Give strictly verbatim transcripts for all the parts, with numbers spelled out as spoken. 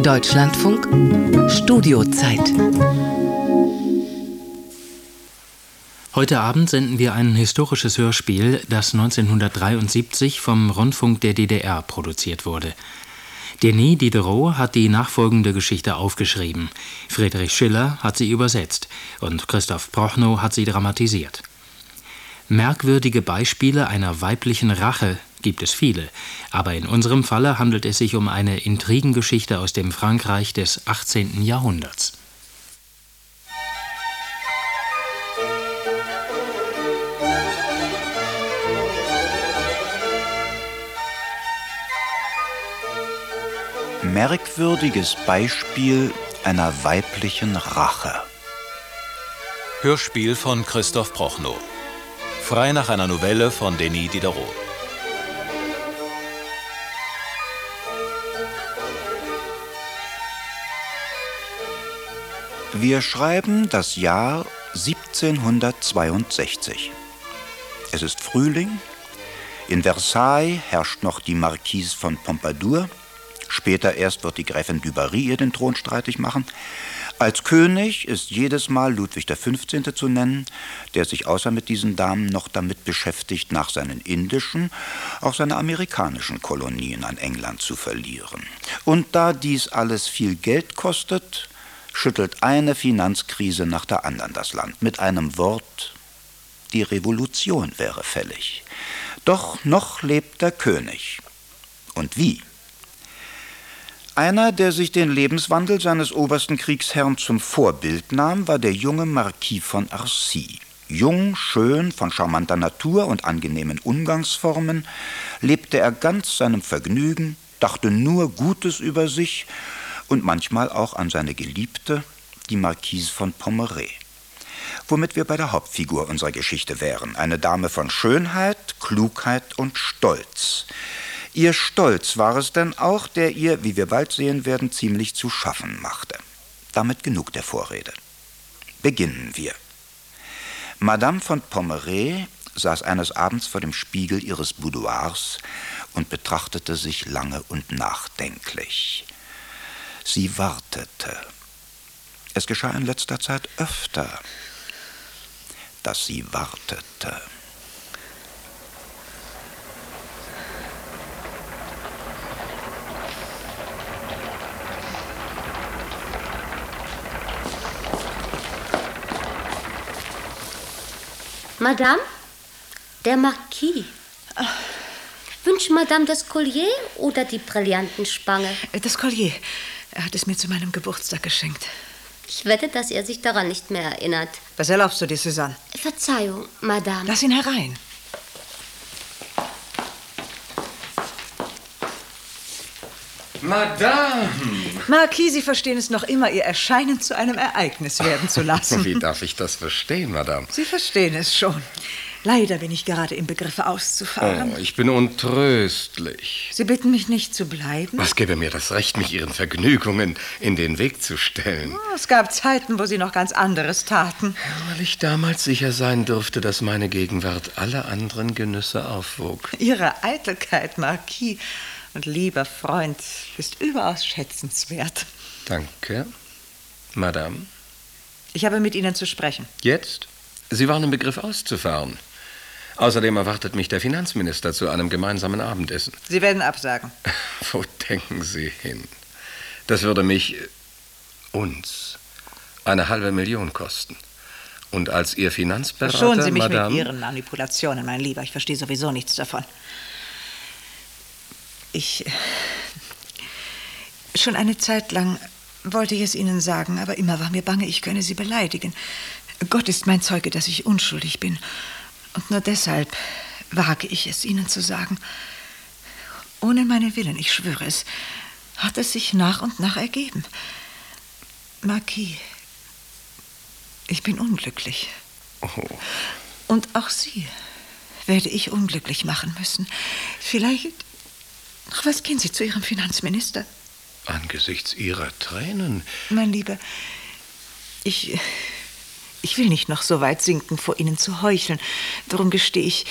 Deutschlandfunk Studiozeit. Heute Abend senden wir ein historisches Hörspiel, das neunzehnhundertdreiundsiebzig vom Rundfunk der D D R produziert wurde. Denis Diderot hat die nachfolgende Geschichte aufgeschrieben, Friedrich Schiller hat sie übersetzt und Christoph Prochnow hat sie dramatisiert. Merkwürdige Beispiele einer weiblichen Rache gibt es viele, aber in unserem Falle handelt es sich um eine Intrigengeschichte aus dem Frankreich des achtzehnten Jahrhunderts. Merkwürdiges Beispiel einer weiblichen Rache. Hörspiel von Christoph Prochnow. Frei nach einer Novelle von Denis Diderot. Wir schreiben das Jahr siebzehnhundertzweiundsechzig. Es ist Frühling. In Versailles herrscht noch die Marquise von Pompadour. Später erst wird die Gräfin du Barry ihr den Thron streitig machen. Als König ist jedes Mal Ludwig der Fünfzehnte zu nennen, der sich außer mit diesen Damen noch damit beschäftigt, nach seinen indischen auch seine amerikanischen Kolonien an England zu verlieren. Und da dies alles viel Geld kostet, schüttelt eine Finanzkrise nach der anderen das Land. Mit einem Wort, die Revolution wäre fällig. Doch noch lebt der König. Und wie? Einer, der sich den Lebenswandel seines obersten Kriegsherrn zum Vorbild nahm, war der junge Marquis von Arcy. Jung, schön, von charmanter Natur und angenehmen Umgangsformen, lebte er ganz seinem Vergnügen, dachte nur Gutes über sich und manchmal auch an seine Geliebte, die Marquise von Pommerais. Womit wir bei der Hauptfigur unserer Geschichte wären, eine Dame von Schönheit, Klugheit und Stolz. Ihr Stolz war es denn auch, der ihr, wie wir bald sehen werden, ziemlich zu schaffen machte. Damit genug der Vorrede. Beginnen wir. Madame von Pommerais saß eines Abends vor dem Spiegel ihres Boudoirs und betrachtete sich lange und nachdenklich. Sie wartete. Es geschah in letzter Zeit öfter, dass sie wartete. Madame, der Marquis. Wünscht Madame das Collier oder die Brillantenspange? Das Collier. Er hat es mir zu meinem Geburtstag geschenkt. Ich wette, dass er sich daran nicht mehr erinnert. Was erlaubst du dir, Suzanne? Verzeihung, Madame. Lass ihn herein. Madame! Marquis, Sie verstehen es noch immer, Ihr Erscheinen zu einem Ereignis werden zu lassen. Wie darf ich das verstehen, Madame? Sie verstehen es schon. Leider bin ich gerade im Begriff auszufahren. Oh, ich bin untröstlich. Sie bitten mich nicht zu bleiben? Was gäbe mir das Recht, mich Ihren Vergnügungen in den Weg zu stellen? Oh, es gab Zeiten, wo Sie noch ganz anderes taten. Weil ich damals sicher sein durfte, dass meine Gegenwart alle anderen Genüsse aufwog. Ihre Eitelkeit, Marquis und lieber Freund, ist überaus schätzenswert. Danke, Madame. Ich habe mit Ihnen zu sprechen. Jetzt? Sie waren im Begriff auszufahren. Außerdem erwartet mich der Finanzminister zu einem gemeinsamen Abendessen. Sie werden absagen. Wo denken Sie hin? Das würde mich, uns, eine halbe Million kosten. Und als Ihr Finanzberater, Schonen Sie mich Madame, mit Ihren Manipulationen, mein Lieber. Ich verstehe sowieso nichts davon. Ich... Schon eine Zeit lang wollte ich es Ihnen sagen, aber immer war mir bange, ich könne Sie beleidigen. Gott ist mein Zeuge, dass ich unschuldig bin. Und nur deshalb wage ich es, Ihnen zu sagen. Ohne meinen Willen, ich schwöre es, hat es sich nach und nach ergeben. Marquis, ich bin unglücklich. Oh. Und auch Sie werde ich unglücklich machen müssen. Vielleicht... Ach, was gehen Sie zu Ihrem Finanzminister? Angesichts Ihrer Tränen... Mein Lieber, ich... Ich will nicht noch so weit sinken, vor Ihnen zu heucheln. Darum gestehe ich...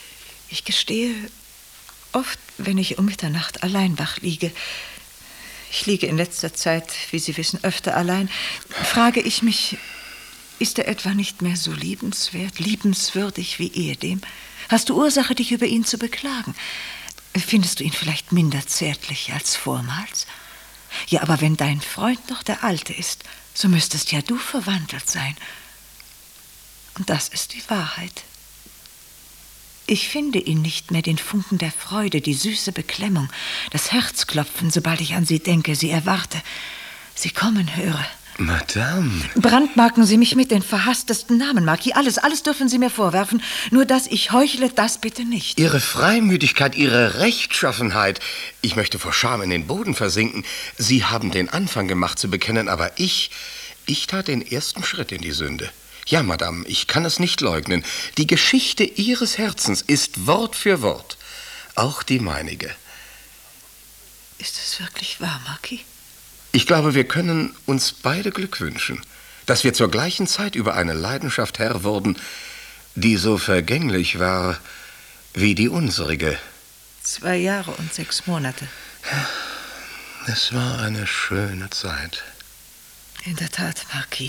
Ich gestehe, oft, wenn ich um Mitternacht allein wach liege, Ich liege in letzter Zeit, wie Sie wissen, öfter allein. Frage ich mich, ist er etwa nicht mehr so liebenswert, liebenswürdig wie ehedem? Hast du Ursache, dich über ihn zu beklagen? Findest du ihn vielleicht minder zärtlich als vormals? Ja, aber wenn dein Freund noch der Alte ist, so müsstest ja du verwandelt sein. Und das ist die Wahrheit. Ich finde ihn nicht mehr, den Funken der Freude, die süße Beklemmung, das Herzklopfen, sobald ich an sie denke, sie erwarte, sie kommen höre. Madame. Brandmarken Sie mich mit den verhasstesten Namen, Marquis. Alles, alles dürfen Sie mir vorwerfen. Nur, dass ich heuchle, das bitte nicht. Ihre Freimütigkeit, Ihre Rechtschaffenheit. Ich möchte vor Scham in den Boden versinken. Sie haben den Anfang gemacht zu bekennen, aber ich, ich tat den ersten Schritt in die Sünde. Ja, Madame, ich kann es nicht leugnen. Die Geschichte Ihres Herzens ist Wort für Wort. Auch die meinige. Ist es wirklich wahr, Marquis? Ich glaube, wir können uns beide Glück wünschen, dass wir zur gleichen Zeit über eine Leidenschaft Herr wurden, die so vergänglich war wie die unsrige. Zwei Jahre und sechs Monate. Es war eine schöne Zeit. In der Tat, Marquis.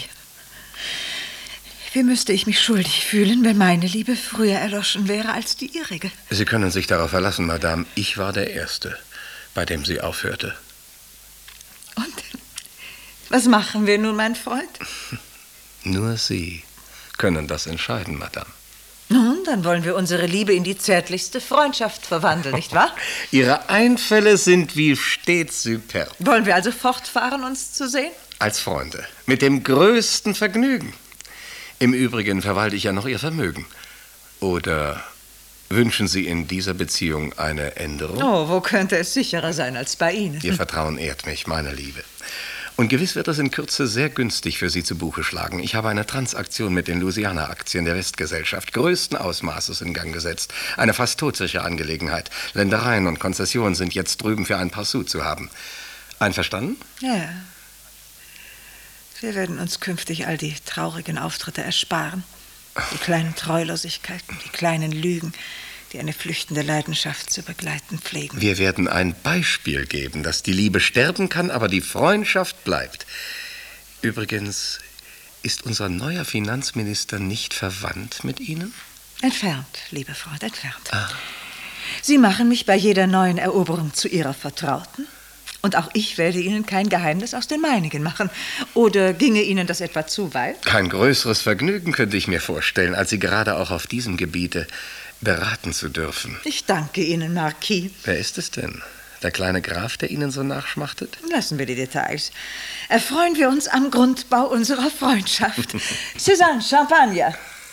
Wie müsste ich mich schuldig fühlen, wenn meine Liebe früher erloschen wäre als die ihrige? Sie können sich darauf verlassen, Madame. Ich war der Erste, bei dem sie aufhörte. Und was machen wir nun, mein Freund? Nur Sie können das entscheiden, Madame. Nun, dann wollen wir unsere Liebe in die zärtlichste Freundschaft verwandeln, nicht wahr? Ihre Einfälle sind wie stets superb. Wollen wir also fortfahren, uns zu sehen? Als Freunde, mit dem größten Vergnügen. Im Übrigen verwalte ich ja noch Ihr Vermögen. Oder wünschen Sie in dieser Beziehung eine Änderung? Oh, wo könnte es sicherer sein als bei Ihnen? Ihr Vertrauen ehrt mich, meine Liebe. Und gewiss wird es in Kürze sehr günstig für Sie zu Buche schlagen. Ich habe eine Transaktion mit den Louisiana-Aktien der Westgesellschaft größten Ausmaßes in Gang gesetzt. Eine fast todsichere Angelegenheit. Ländereien und Konzessionen sind jetzt drüben für ein paar Sous zu haben. Einverstanden? Ja. Wir werden uns künftig all die traurigen Auftritte ersparen. Die kleinen Treulosigkeiten, die kleinen Lügen, die eine flüchtende Leidenschaft zu begleiten pflegen. Wir werden ein Beispiel geben, dass die Liebe sterben kann, aber die Freundschaft bleibt. Übrigens, ist unser neuer Finanzminister nicht verwandt mit Ihnen? Entfernt, liebe Freund, entfernt. Ah. Sie machen mich bei jeder neuen Eroberung zu Ihrer Vertrauten. Und auch ich werde Ihnen kein Geheimnis aus den meinigen machen. Oder ginge Ihnen das etwa zu weit? Kein größeres Vergnügen könnte ich mir vorstellen, als Sie gerade auch auf diesem Gebiete beraten zu dürfen. Ich danke Ihnen, Marquis. Wer ist es denn? Der kleine Graf, der Ihnen so nachschmachtet? Lassen wir die Details. Erfreuen wir uns am Grundbau unserer Freundschaft. Suzanne, Champagner.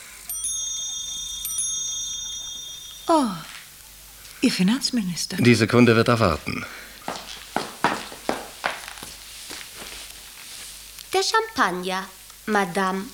Oh, Ihr Finanzminister. Die Sekunde wird erwarten. Der Champagner, Madame.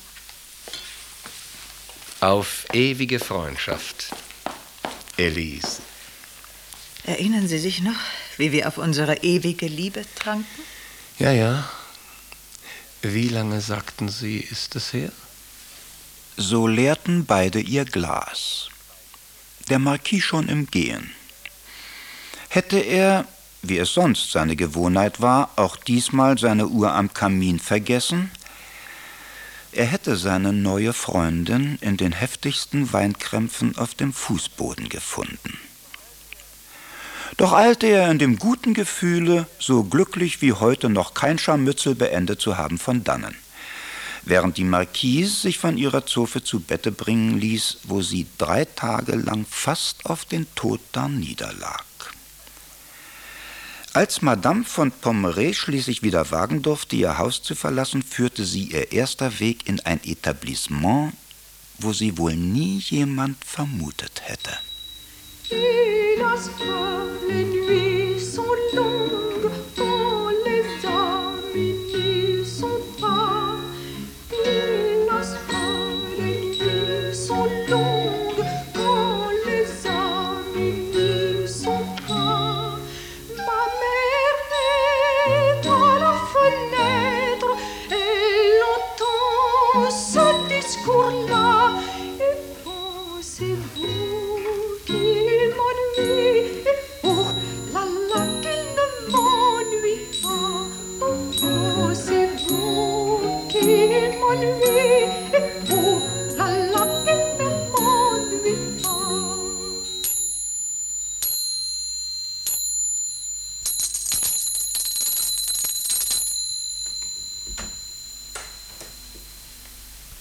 Auf ewige Freundschaft, Elise. Erinnern Sie sich noch, wie wir auf unsere ewige Liebe tranken? Ja, ja. Wie lange, sagten Sie, ist es her? So leerten beide ihr Glas. Der Marquis schon im Gehen. Hätte er, wie es sonst seine Gewohnheit war, auch diesmal seine Uhr am Kamin vergessen, er hätte seine neue Freundin in den heftigsten Weinkrämpfen auf dem Fußboden gefunden. Doch eilte er in dem guten Gefühle, so glücklich wie heute noch kein Scharmützel beendet zu haben, von dannen, während die Marquise sich von ihrer Zofe zu Bette bringen ließ, wo sie drei Tage lang fast auf den Tod darniederlag. Als Madame von Pommerais schließlich wieder wagen durfte, ihr Haus zu verlassen, führte sie ihr erster Weg in ein Etablissement, wo sie wohl nie jemand vermutet hätte.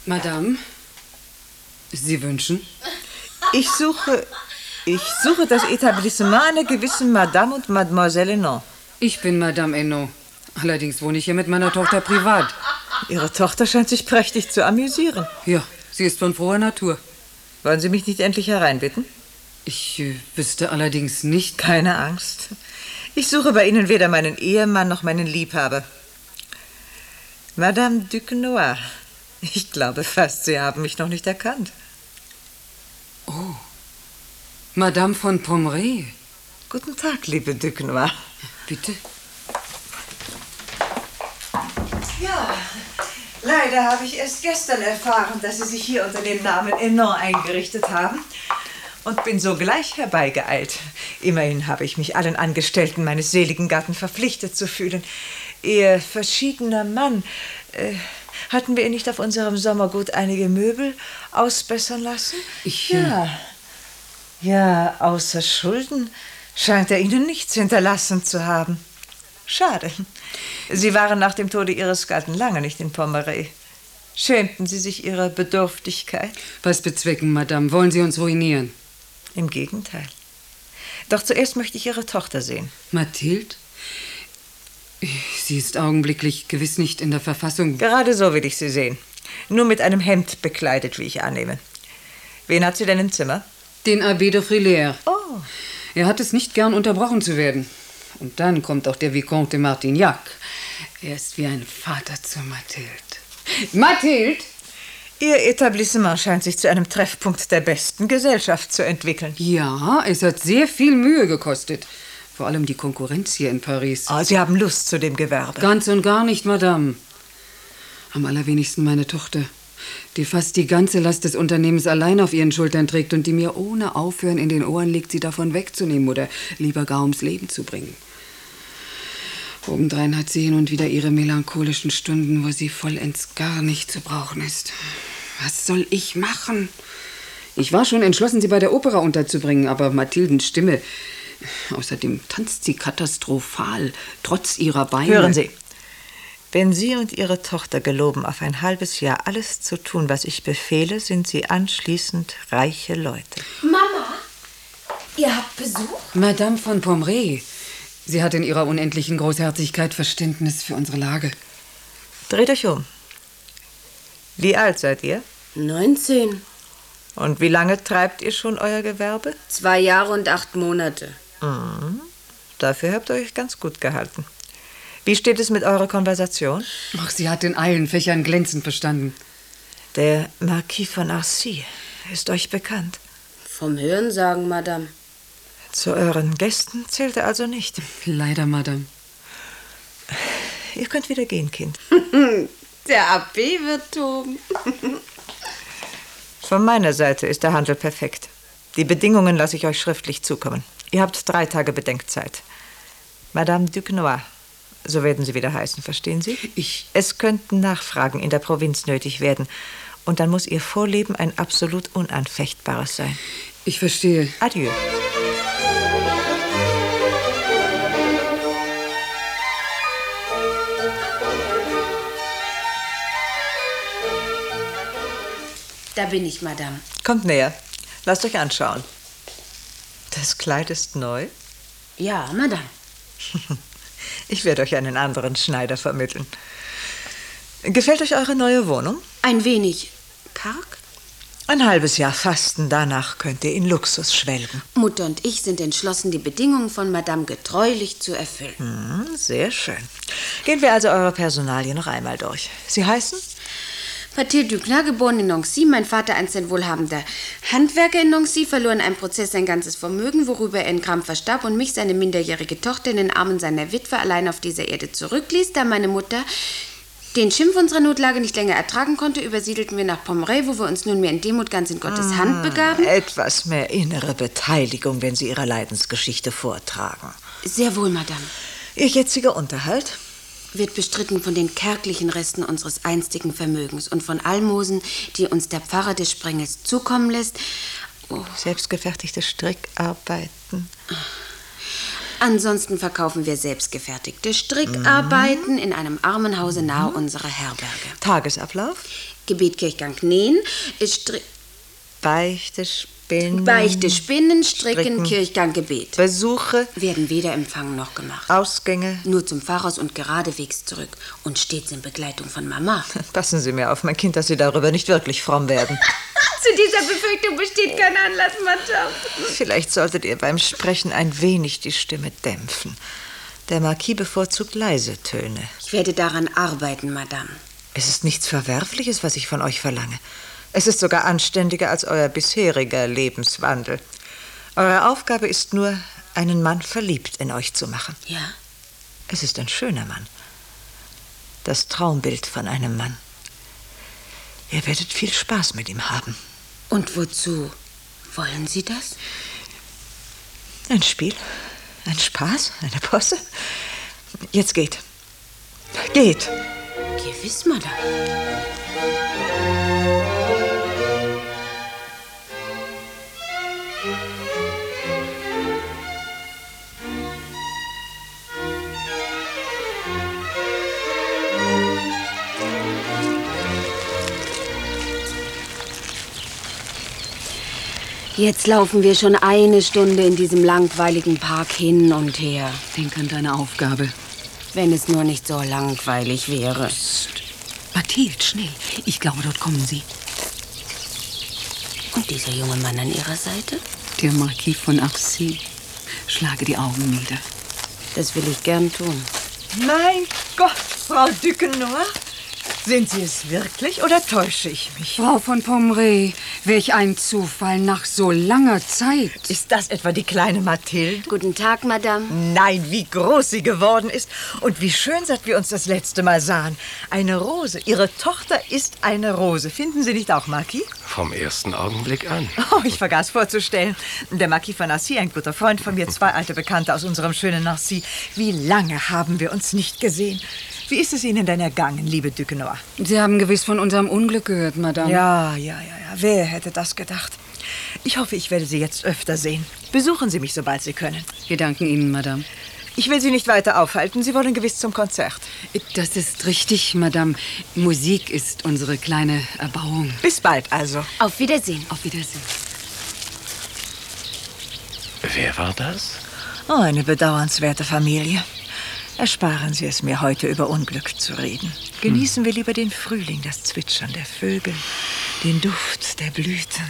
Madame, Sie wünschen? Ich suche, ich suche das Etablissement einer gewissen Madame und Mademoiselle Henault. Ich bin Madame Henault. Allerdings wohne ich hier mit meiner Tochter privat. Ihre Tochter scheint sich prächtig zu amüsieren. Ja, sie ist von froher Natur. Wollen Sie mich nicht endlich hereinbitten? Ich äh, wüsste allerdings nicht... Keine Angst. Ich suche bei Ihnen weder meinen Ehemann noch meinen Liebhaber. Madame Duquesnoy. Ich glaube fast, Sie haben mich noch nicht erkannt. Oh, Madame von Pommery. Guten Tag, liebe Duquesnoy. Bitte. Ja, leider habe ich erst gestern erfahren, dass Sie sich hier unter dem Namen Henault eingerichtet haben und bin sogleich herbeigeeilt. Immerhin habe ich mich allen Angestellten meines seligen Gatten verpflichtet zu fühlen. Ihr verschiedener Mann, äh, hatten wir ihn nicht auf unserem Sommergut einige Möbel ausbessern lassen? Ich, ja, ja, außer Schulden scheint er Ihnen nichts hinterlassen zu haben. Schade. Sie waren nach dem Tode Ihres Gatten lange nicht in Pommery. Schämten Sie sich Ihrer Bedürftigkeit? Was bezwecken, Madame? Wollen Sie uns ruinieren? Im Gegenteil. Doch zuerst möchte ich Ihre Tochter sehen. Mathilde? Sie ist augenblicklich gewiss nicht in der Verfassung... Gerade so will ich sie sehen. Nur mit einem Hemd bekleidet, wie ich annehme. Wen hat sie denn im Zimmer? Den Abbé de Frilair. Oh. Er hat es nicht gern, unterbrochen zu werden. Und dann kommt auch der Vicomte de Martignac. Er ist wie ein Vater zu Mathilde. Mathilde! Ihr Etablissement scheint sich zu einem Treffpunkt der besten Gesellschaft zu entwickeln. Ja, es hat sehr viel Mühe gekostet. Vor allem die Konkurrenz hier in Paris. Oh, Sie haben Lust zu dem Gewerbe. Ganz und gar nicht, Madame. Am allerwenigsten meine Tochter, die fast die ganze Last des Unternehmens allein auf ihren Schultern trägt und die mir ohne Aufhören in den Ohren liegt, sie davon wegzunehmen oder lieber gar ums Leben zu bringen. Obendrein hat sie hin und wieder ihre melancholischen Stunden, wo sie vollends gar nicht zu brauchen ist. Was soll ich machen? Ich war schon entschlossen, sie bei der Opera unterzubringen, aber Mathildens Stimme... Außerdem tanzt sie katastrophal, trotz ihrer Beine. Hören Sie, wenn Sie und Ihre Tochter geloben, auf ein halbes Jahr alles zu tun, was ich befehle, sind Sie anschließend reiche Leute. Mama, ihr habt Besuch? Madame von Pommery. Sie hat in ihrer unendlichen Großherzigkeit Verständnis für unsere Lage. Dreht euch um. Wie alt seid ihr? Neunzehn. Und wie lange treibt ihr schon euer Gewerbe? Zwei Jahre und acht Monate. Mhm. Dafür habt ihr euch ganz gut gehalten. Wie steht es mit eurer Konversation? Ach, sie hat in allen Fächern glänzend bestanden. Der Marquis von Arcy ist euch bekannt. Vom Hörensagen, Madame. Zu euren Gästen zählt er also nicht. Leider, Madame. Ihr könnt wieder gehen, Kind. Der Abbé wird toben. Von meiner Seite ist der Handel perfekt. Die Bedingungen lasse ich euch schriftlich zukommen. Ihr habt drei Tage Bedenkzeit. Madame Duquesnoy, so werden Sie wieder heißen, verstehen Sie? Ich... Es könnten Nachfragen in der Provinz nötig werden. Und dann muss Ihr Vorleben ein absolut unanfechtbares sein. Ich verstehe. Adieu. Da bin ich, Madame. Kommt näher. Lasst euch anschauen. Das Kleid ist neu? Ja, Madame. Ich werde euch einen anderen Schneider vermitteln. Gefällt euch eure neue Wohnung? Ein wenig karg. Ein halbes Jahr Fasten, danach könnt ihr in Luxus schwelgen. Mutter und ich sind entschlossen, die Bedingungen von Madame getreulich zu erfüllen. Hm, sehr schön. Gehen wir also eure Personalien noch einmal durch. Sie heißen? Mathilde Duclin, geboren in Nancy, mein Vater einst ein wohlhabender Handwerker in Nancy, verlor in einem Prozess sein ganzes Vermögen, worüber er in Gram verstarb und mich, seine minderjährige Tochter, in den Armen seiner Witwe allein auf dieser Erde zurückließ. Da meine Mutter den Schimpf unserer Notlage nicht länger ertragen konnte, übersiedelten wir nach Pommery, wo wir uns nunmehr in Demut ganz in Gottes Hand begaben. Etwas mehr innere Beteiligung, wenn Sie Ihre Leidensgeschichte vortragen. Sehr wohl, Madame. Ihr jetziger Unterhalt? Wird bestritten von den kärglichen Resten unseres einstigen Vermögens und von Almosen, die uns der Pfarrer des Sprengels zukommen lässt. Oh. Selbstgefertigte Strickarbeiten. Ansonsten verkaufen wir selbstgefertigte Strickarbeiten Mhm. in einem Armenhause nahe unserer Herberge. Tagesablauf? Gebet, Kirchgang, Nähen, Stri Beichte, Spinnen. Beichte, Spinnen, Stricken, Stricken. Kirchgang, Gebet. Besuche. Werden weder empfangen noch gemacht. Ausgänge. Nur zum Pfarrhaus und geradewegs zurück. Und stets in Begleitung von Mama. Passen Sie mir auf, mein Kind, dass Sie darüber nicht wirklich fromm werden. Zu dieser Befürchtung besteht kein Anlass, Madame. Vielleicht solltet ihr beim Sprechen ein wenig die Stimme dämpfen. Der Marquis bevorzugt leise Töne. Ich werde daran arbeiten, Madame. Es ist nichts Verwerfliches, was ich von euch verlange. Es ist sogar anständiger als euer bisheriger Lebenswandel. Eure Aufgabe ist nur, einen Mann verliebt in euch zu machen. Ja? Es ist ein schöner Mann. Das Traumbild von einem Mann. Ihr werdet viel Spaß mit ihm haben. Und wozu wollen Sie das? Ein Spiel, ein Spaß, eine Posse. Jetzt geht. Geht. Gewiss, Madame. Jetzt laufen wir schon eine Stunde in diesem langweiligen Park hin und her. Denk an deine Aufgabe. Wenn es nur nicht so langweilig wäre. Psst. Mathilde, schnell. Ich glaube, dort kommen sie. Und dieser junge Mann an Ihrer Seite? Der Marquis von Arcy. Schlage die Augen nieder. Das will ich gern tun. Mein Gott, Frau Duquesnoy. Sind Sie es wirklich oder täusche ich mich? Frau von Pommery, welch ein Zufall nach so langer Zeit. Ist das etwa die kleine Mathilde? Guten Tag, Madame. Nein, wie groß sie geworden ist und wie schön, seit wir uns das letzte Mal sahen. Eine Rose. Ihre Tochter ist eine Rose. Finden Sie nicht auch, Marquis? Vom ersten Augenblick an. Oh, ich vergaß vorzustellen. Der Marquis von Arcy, ein guter Freund von mir, zwei alte Bekannte aus unserem schönen Nancy. Wie lange haben wir uns nicht gesehen? Wie ist es Ihnen denn ergangen, liebe Duquesnoy? Sie haben gewiss von unserem Unglück gehört, Madame. Ja, ja, ja, ja. Wer hätte das gedacht? Ich hoffe, ich werde Sie jetzt öfter sehen. Besuchen Sie mich, sobald Sie können. Wir danken Ihnen, Madame. Ich will Sie nicht weiter aufhalten. Sie wollen gewiss zum Konzert. Das ist richtig, Madame. Musik ist unsere kleine Erbauung. Bis bald also. Auf Wiedersehen. Auf Wiedersehen. Wer war das? Oh, eine bedauernswerte Familie. Ersparen Sie es mir, heute über Unglück zu reden. Genießen wir lieber den Frühling, das Zwitschern der Vögel, den Duft der Blüten.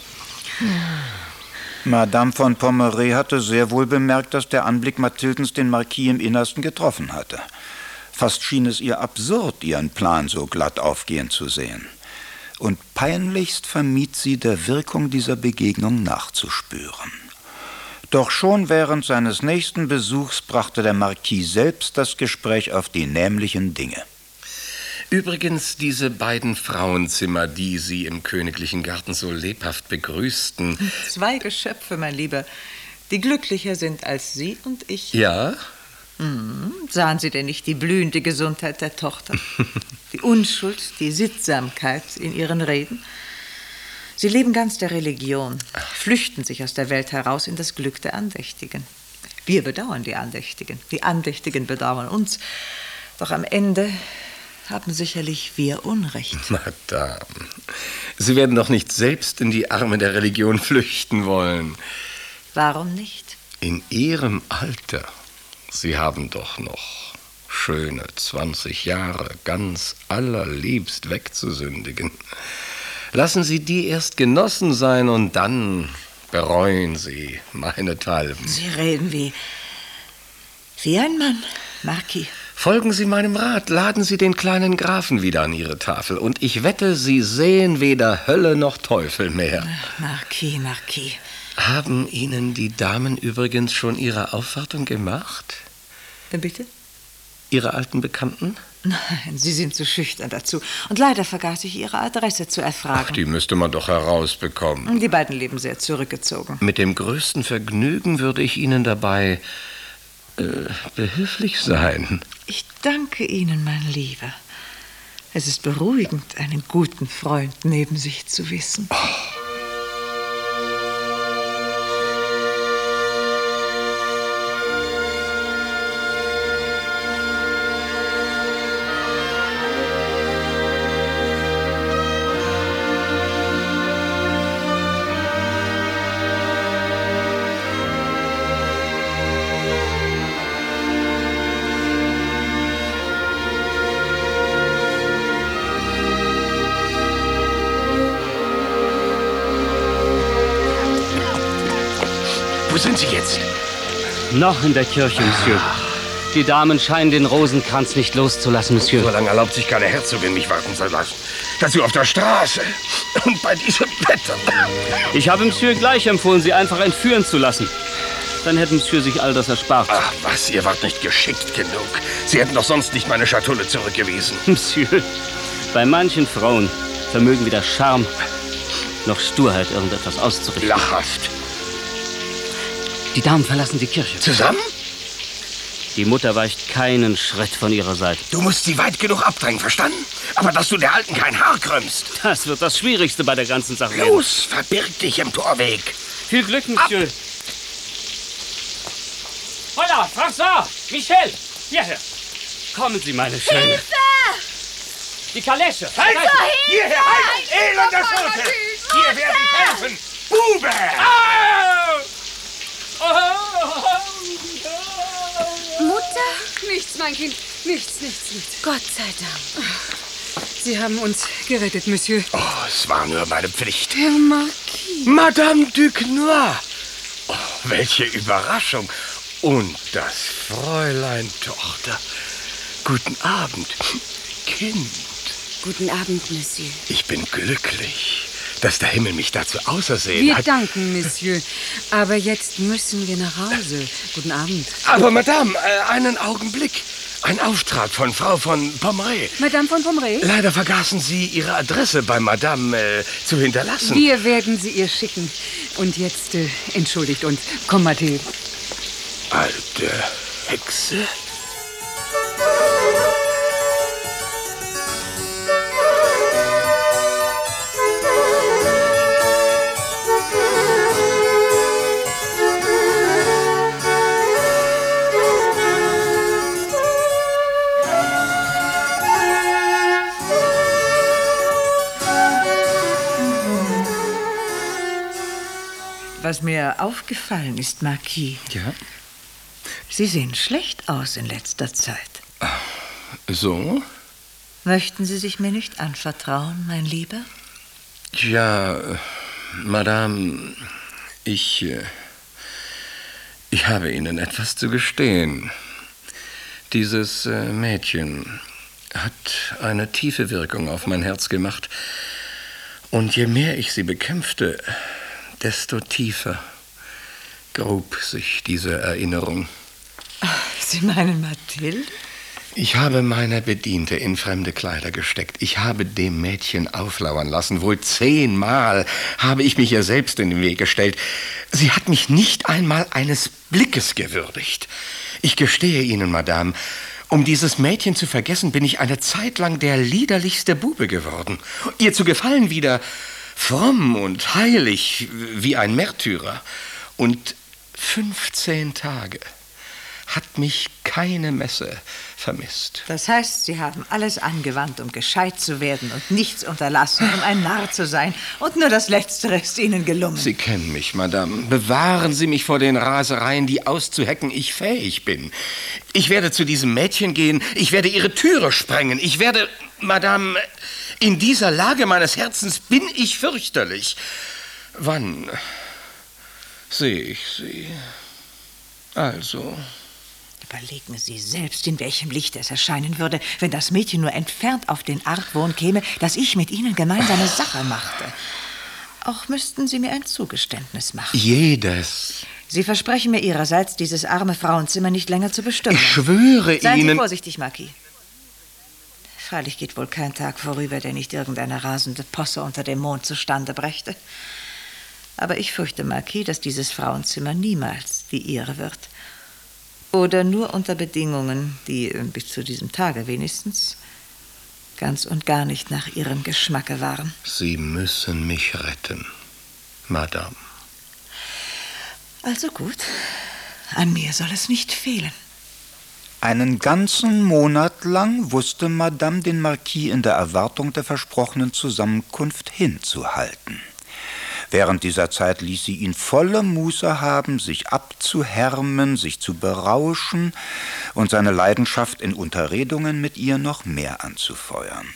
Madame von Pommery hatte sehr wohl bemerkt, dass der Anblick Mathildens den Marquis im Innersten getroffen hatte. Fast schien es ihr absurd, ihren Plan so glatt aufgehen zu sehen. Und peinlichst vermied sie, der Wirkung dieser Begegnung nachzuspüren. Doch schon während seines nächsten Besuchs brachte der Marquis selbst das Gespräch auf die nämlichen Dinge. Übrigens, diese beiden Frauenzimmer, die Sie im königlichen Garten so lebhaft begrüßten. Zwei Geschöpfe, mein Lieber, die glücklicher sind als Sie und ich. Ja? Hm, sahen Sie denn nicht die blühende Gesundheit der Tochter? Die Unschuld, die Sittsamkeit in ihren Reden? Sie leben ganz der Religion, flüchten sich aus der Welt heraus in das Glück der Andächtigen. Wir bedauern die Andächtigen, die Andächtigen bedauern uns. Doch am Ende haben sicherlich wir Unrecht. Madame, Sie werden doch nicht selbst in die Arme der Religion flüchten wollen. Warum nicht? In Ihrem Alter. Sie haben doch noch schöne zwanzig Jahre ganz allerliebst wegzusündigen. Lassen Sie die erst genossen sein und dann bereuen Sie meinethalben. Sie reden wie, wie ein Mann, Marquis. Folgen Sie meinem Rat, laden Sie den kleinen Grafen wieder an Ihre Tafel. Und ich wette, Sie sehen weder Hölle noch Teufel mehr. Marquis, Marquis. Haben Ihnen die Damen übrigens schon Ihre Aufwartung gemacht? Bitte? Ihre alten Bekannten? Nein, Sie sind zu schüchtern dazu. Und leider vergaß ich, Ihre Adresse zu erfragen. Ach, die müsste man doch herausbekommen. Die beiden leben sehr zurückgezogen. Mit dem größten Vergnügen würde ich Ihnen dabei äh, behilflich sein. Ich danke Ihnen, mein Lieber. Es ist beruhigend, einen guten Freund neben sich zu wissen. Oh. Wo sind Sie jetzt? Noch in der Kirche, Monsieur. Die Damen scheinen den Rosenkranz nicht loszulassen, Monsieur. So lange erlaubt sich keine Herzogin, mich warten zu lassen. Dazu auf der Straße. Und bei diesem Wetter. Ich habe Monsieur gleich empfohlen, Sie einfach entführen zu lassen. Dann hätte Monsieur sich all das erspart. Ach was, ihr wart nicht geschickt genug. Sie hätten doch sonst nicht meine Schatulle zurückgewiesen. Monsieur, bei manchen Frauen vermögen weder Charme noch Sturheit irgendetwas auszurichten. Lachhaft. Die Damen verlassen die Kirche. Zusammen? Die Mutter weicht keinen Schritt von ihrer Seite. Du musst sie weit genug abdrängen, verstanden? Aber dass du der Alten kein Haar krümmst. Das wird das Schwierigste bei der ganzen Sache. Los, verbirg dich im Torweg. Viel Glück, Monsieur. Ab. Holla, François, Michel, hierher. Kommen Sie, meine Schöne. Hilfe! Die Kalesche. Halt! Hierher, halt! Elender Schurke! Wir werden helfen! Bube! Au! Mutter? Nichts, mein Kind. Nichts, nichts, nichts. Gott sei Dank. Sie haben uns gerettet, Monsieur. Oh, es war nur meine Pflicht. Herr Marquis. Madame Duquesnoy. Oh, welche Überraschung. Und das Fräulein Tochter. Guten Abend, Kind. Guten Abend, Monsieur. Ich bin glücklich, dass der Himmel mich dazu ausersehen Wir hat. Wir danken, Monsieur. Aber jetzt müssen wir nach Hause. Guten Abend. Aber, Madame, äh, einen Augenblick. Ein Auftrag von Frau von Pommery. Madame von Pommery? Leider vergaßen Sie, Ihre Adresse bei Madame äh, zu hinterlassen. Wir werden sie ihr schicken. Und jetzt, äh, entschuldigt uns. Komm, Mathilde. Alte Hexe. Was mir aufgefallen ist, Marquis. Ja? Sie sehen schlecht aus in letzter Zeit. So? Möchten Sie sich mir nicht anvertrauen, mein Lieber? Ja, Madame, ich... Ich habe Ihnen etwas zu gestehen. Dieses äh, Mädchen hat eine tiefe Wirkung auf mein Herz gemacht. Und je mehr ich sie bekämpfte, desto tiefer grub sich diese Erinnerung. Ach, Sie meinen Mathilde? Ich habe meine Bediente in fremde Kleider gesteckt. Ich habe dem Mädchen auflauern lassen. Wohl zehnmal habe ich mich ihr selbst in den Weg gestellt. Sie hat mich nicht einmal eines Blickes gewürdigt. Ich gestehe Ihnen, Madame, um dieses Mädchen zu vergessen, bin ich eine Zeit lang der liederlichste Bube geworden. Ihr zu gefallen wieder fromm und heilig wie ein Märtyrer. Und fünfzehn Tage hat mich keine Messe vermisst. Das heißt, Sie haben alles angewandt, um gescheit zu werden und nichts unterlassen, um ein Narr zu sein. Und nur das Letztere ist Ihnen gelungen. Sie kennen mich, Madame. Bewahren Sie mich vor den Rasereien, die auszuhecken ich fähig bin. Ich werde zu diesem Mädchen gehen. Ich werde ihre Türe sprengen. Ich werde, Madame, in dieser Lage meines Herzens bin ich fürchterlich. Wann sehe ich Sie? Also... Überlegen Sie selbst, in welchem Licht es erscheinen würde, wenn das Mädchen nur entfernt auf den Argwohn käme, dass ich mit Ihnen gemeinsame Sache machte. Auch müssten Sie mir ein Zugeständnis machen. Jedes. Sie versprechen mir Ihrerseits, dieses arme Frauenzimmer nicht länger zu bestimmen. Ich schwöre Seien Ihnen... Sie vorsichtig, Marquis. Freilich geht wohl kein Tag vorüber, der nicht irgendeine rasende Posse unter dem Mond zustande brächte. Aber ich fürchte, Marquis, dass dieses Frauenzimmer niemals die Ihre wird. Oder nur unter Bedingungen, die, bis zu diesem Tage wenigstens, ganz und gar nicht nach Ihrem Geschmacke waren. Sie müssen mich retten, Madame. Also gut, an mir soll es nicht fehlen. Einen ganzen Monat lang wusste Madame den Marquis in der Erwartung der versprochenen Zusammenkunft hinzuhalten. Während dieser Zeit ließ sie ihn volle Muße haben, sich abzuhärmen, sich zu berauschen und seine Leidenschaft in Unterredungen mit ihr noch mehr anzufeuern.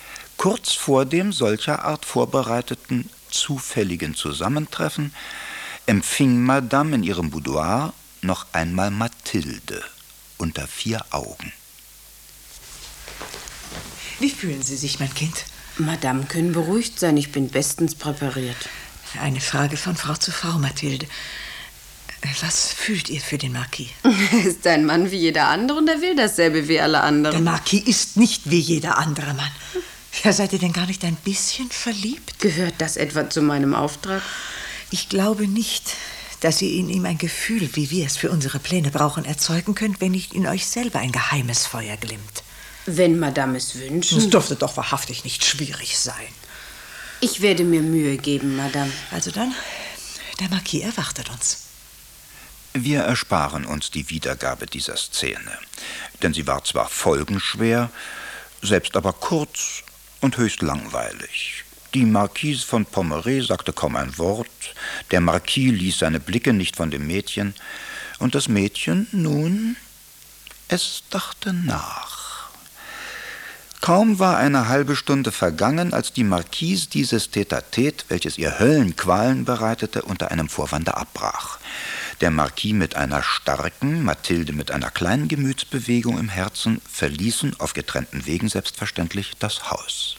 Kurz vor dem solcher Art vorbereiteten, zufälligen Zusammentreffen empfing Madame in ihrem Boudoir noch einmal Mathilde unter vier Augen. Wie fühlen Sie sich, mein Kind? Madame können beruhigt sein, ich bin bestens präpariert. Eine Frage von Frau zu Frau, Mathilde. Was fühlt ihr für den Marquis? Er ist ein Mann wie jeder andere und er will dasselbe wie alle anderen. Der Marquis ist nicht wie jeder andere Mann. Ja, seid ihr denn gar nicht ein bisschen verliebt? Gehört das etwa zu meinem Auftrag? Ich glaube nicht, dass ihr in ihm ein Gefühl, wie wir es für unsere Pläne brauchen, erzeugen könnt, wenn nicht in euch selber ein geheimes Feuer glimmt. Wenn Madame es wünscht. Es dürfte doch wahrhaftig nicht schwierig sein. Ich werde mir Mühe geben, Madame. Also dann, der Marquis erwartet uns. Wir ersparen uns die Wiedergabe dieser Szene, denn sie war zwar folgenschwer, selbst aber kurz und höchst langweilig. Die Marquise von Pommery sagte kaum ein Wort, der Marquis ließ seine Blicke nicht von dem Mädchen, und das Mädchen, nun, es dachte nach. Kaum war eine halbe Stunde vergangen, als die Marquise dieses Tête-à-Tête, welches ihr Höllenqualen bereitete, unter einem Vorwande abbrach. Der Marquis mit einer starken, Mathilde mit einer kleinen Gemütsbewegung im Herzen verließen, auf getrennten Wegen selbstverständlich, das Haus.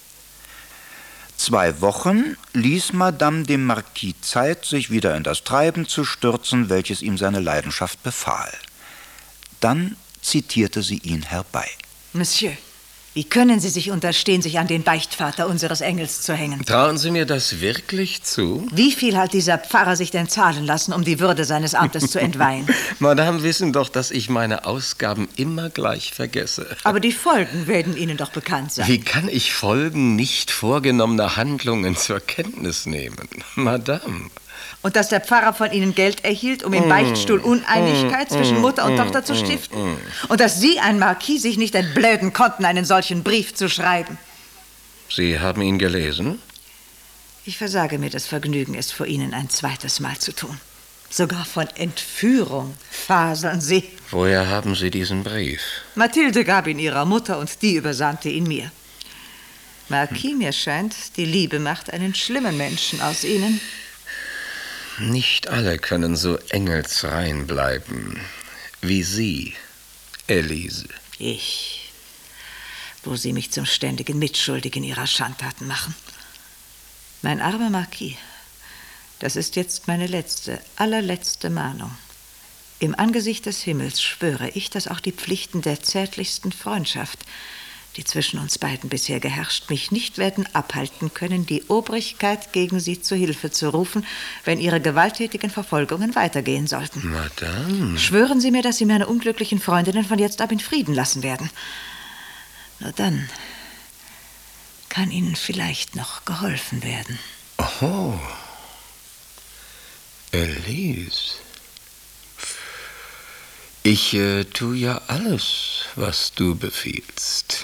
Zwei Wochen ließ Madame dem Marquis Zeit, sich wieder in das Treiben zu stürzen, welches ihm seine Leidenschaft befahl. Dann zitierte sie ihn herbei. Monsieur, wie können Sie sich unterstehen, sich an den Beichtvater unseres Engels zu hängen? Trauen Sie mir das wirklich zu? Wie viel hat dieser Pfarrer sich denn zahlen lassen, um die Würde seines Amtes zu entweihen? Madame wissen doch, dass ich meine Ausgaben immer gleich vergesse. Aber die Folgen werden Ihnen doch bekannt sein. Wie kann ich Folgen nicht vorgenommener Handlungen zur Kenntnis nehmen? Madame. Und dass der Pfarrer von Ihnen Geld erhielt, um im Beichtstuhl Uneinigkeit zwischen Mutter und Tochter zu stiften? Und dass Sie, ein Marquis, sich nicht entblöden konnten, einen solchen Brief zu schreiben? Sie haben ihn gelesen? Ich versage mir das Vergnügen, es vor Ihnen ein zweites Mal zu tun. Sogar von Entführung faseln Sie. Woher haben Sie diesen Brief? Mathilde gab ihn ihrer Mutter und die übersandte ihn mir. Marquis, mir scheint, die Liebe macht einen schlimmen Menschen aus Ihnen. Nicht alle können so engelsrein bleiben wie Sie, Elise. Ich, wo Sie mich zum ständigen Mitschuldigen Ihrer Schandtaten machen. Mein armer Marquis, das ist jetzt meine letzte, allerletzte Mahnung. Im Angesicht des Himmels schwöre ich, dass auch die Pflichten der zärtlichsten Freundschaft, die zwischen uns beiden bisher geherrscht, mich nicht werden abhalten können, die Obrigkeit gegen Sie zu Hilfe zu rufen, wenn Ihre gewalttätigen Verfolgungen weitergehen sollten. Madame. Schwören Sie mir, dass Sie meine unglücklichen Freundinnen von jetzt ab in Frieden lassen werden. Nur dann kann Ihnen vielleicht noch geholfen werden. Oh, Elise. Ich äh, tu ja alles, was du befiehlst.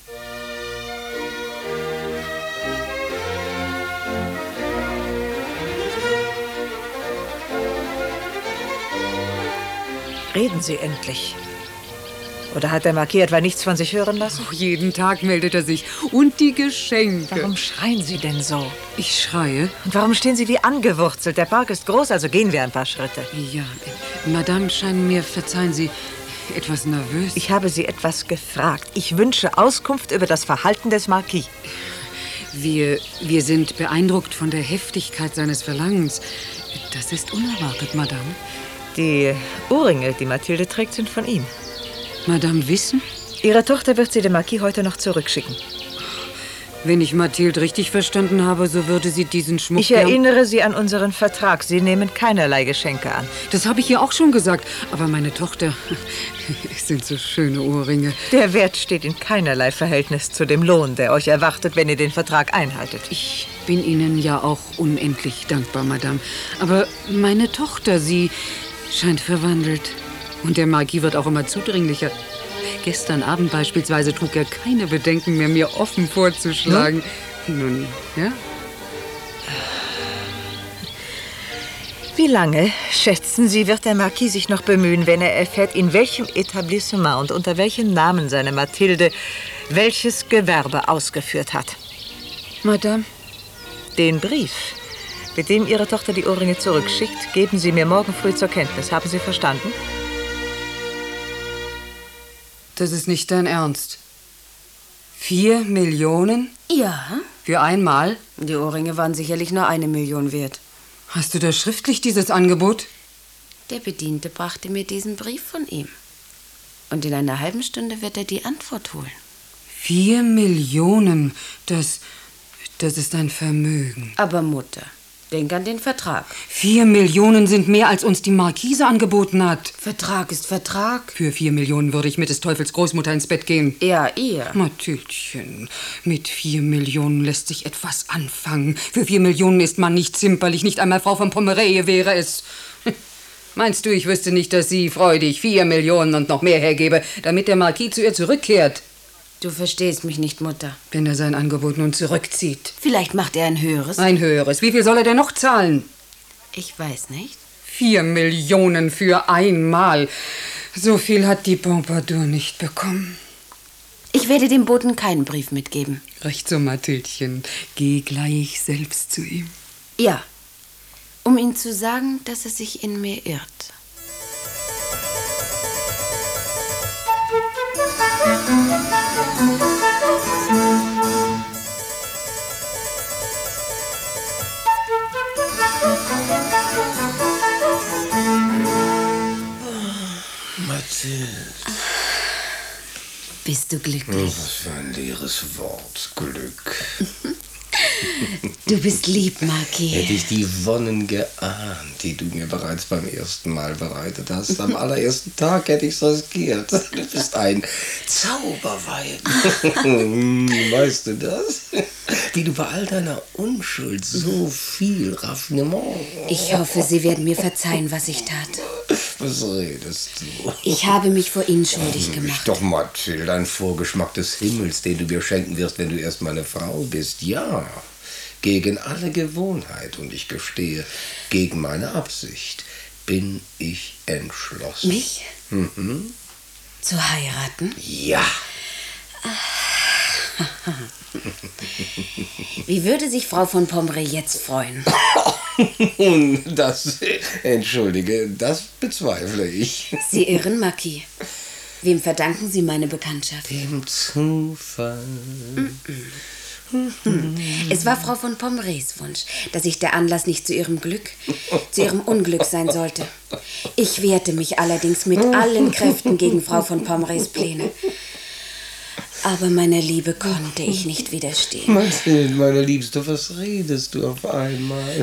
Reden Sie endlich. Oder hat der Marquis etwa nichts von sich hören lassen? Oh, jeden Tag meldet er sich. Und die Geschenke. Warum schreien Sie denn so? Ich schreie? Und warum stehen Sie wie angewurzelt? Der Park ist groß, also gehen wir ein paar Schritte. Ja, Madame scheinen mir, verzeihen Sie, etwas nervös. Ich habe Sie etwas gefragt. Ich wünsche Auskunft über das Verhalten des Marquis. Wir, wir sind beeindruckt von der Heftigkeit seines Verlangens. Das ist unerwartet, Madame. Die Ohrringe, die Mathilde trägt, sind von ihm. Madame wissen? Ihre Tochter wird sie dem Marquis heute noch zurückschicken. Wenn ich Mathilde richtig verstanden habe, so würde sie diesen Schmuck... Ich erinnere Sie an unseren Vertrag. Sie nehmen keinerlei Geschenke an. Das habe ich ihr auch schon gesagt. Aber meine Tochter... Es sind so schöne Ohrringe. Der Wert steht in keinerlei Verhältnis zu dem Lohn, der euch erwartet, wenn ihr den Vertrag einhaltet. Ich bin Ihnen ja auch unendlich dankbar, Madame. Aber meine Tochter, sie scheint verwandelt. Und der Marquis wird auch immer zudringlicher. Gestern Abend beispielsweise trug er keine Bedenken mehr, mir offen vorzuschlagen. Hm? Nun, ja? Wie lange, schätzen Sie, wird der Marquis sich noch bemühen, wenn er erfährt, in welchem Etablissement und unter welchem Namen seine Mathilde welches Gewerbe ausgeführt hat? Madame? Den Brief, mit dem Ihre Tochter die Ohrringe zurückschickt, geben Sie mir morgen früh zur Kenntnis. Haben Sie verstanden? Das ist nicht dein Ernst. Vier Millionen? Ja. Für einmal? Die Ohrringe waren sicherlich nur eine Million wert. Hast du da schriftlich dieses Angebot? Der Bediente brachte mir diesen Brief von ihm. Und in einer halben Stunde wird er die Antwort holen. Vier Millionen, das, das ist ein Vermögen. Aber Mutter, denk an den Vertrag. Vier Millionen sind mehr, als uns die Marquise angeboten hat. Vertrag ist Vertrag. Für vier Millionen würde ich mit des Teufels Großmutter ins Bett gehen. Ja, ihr. Mathildchen, mit vier Millionen lässt sich etwas anfangen. Für vier Millionen ist man nicht zimperlich, nicht einmal Frau von Pomereye wäre es. Meinst du, ich wüsste nicht, dass sie freudig vier Millionen und noch mehr hergebe, damit der Marquis zu ihr zurückkehrt? Du verstehst mich nicht, Mutter. Wenn er sein Angebot nun zurückzieht. Vielleicht macht er ein höheres. Ein höheres. Wie viel soll er denn noch zahlen? Ich weiß nicht. Vier Millionen für einmal. So viel hat die Pompadour nicht bekommen. Ich werde dem Boten keinen Brief mitgeben. Recht so, Mathildchen. Geh gleich selbst zu ihm. Ja, um ihm zu sagen, dass er sich in mir irrt. Mathilde. Bist du glücklich? Was für ein leeres Wort, Glück. Du bist lieb, Marquis. Hätte ich die Wonnen geahnt, die du mir bereits beim ersten Mal bereitet hast. Am allerersten Tag hätte ich's riskiert. Du bist ein Zauberweib. Weißt du das? Wie du bei all deiner Unschuld so viel Raffinement... Ich hoffe, Sie werden mir verzeihen, was ich tat. Was redest du? Ich habe mich vor Ihnen schuldig gemacht. Ich doch, Mathilde, ein Vorgeschmack des Himmels, den du mir schenken wirst, wenn du erst meine Frau bist. Ja, gegen alle Gewohnheit und ich gestehe, gegen meine Absicht bin ich entschlossen. Mich? Mhm. Zu heiraten? Ja. Wie würde sich Frau von Pomerée jetzt freuen? Das, entschuldige, das bezweifle ich. Sie irren, Marquis. Wem verdanken Sie meine Bekanntschaft? Dem Zufall. Es war Frau von Pomerés Wunsch, dass ich der Anlass nicht zu ihrem Glück, zu ihrem Unglück sein sollte. Ich wehrte mich allerdings mit allen Kräften gegen Frau von Pomerés Pläne. Aber meiner Liebe konnte ich nicht widerstehen. Mathilde, meine Liebste, was redest du auf einmal?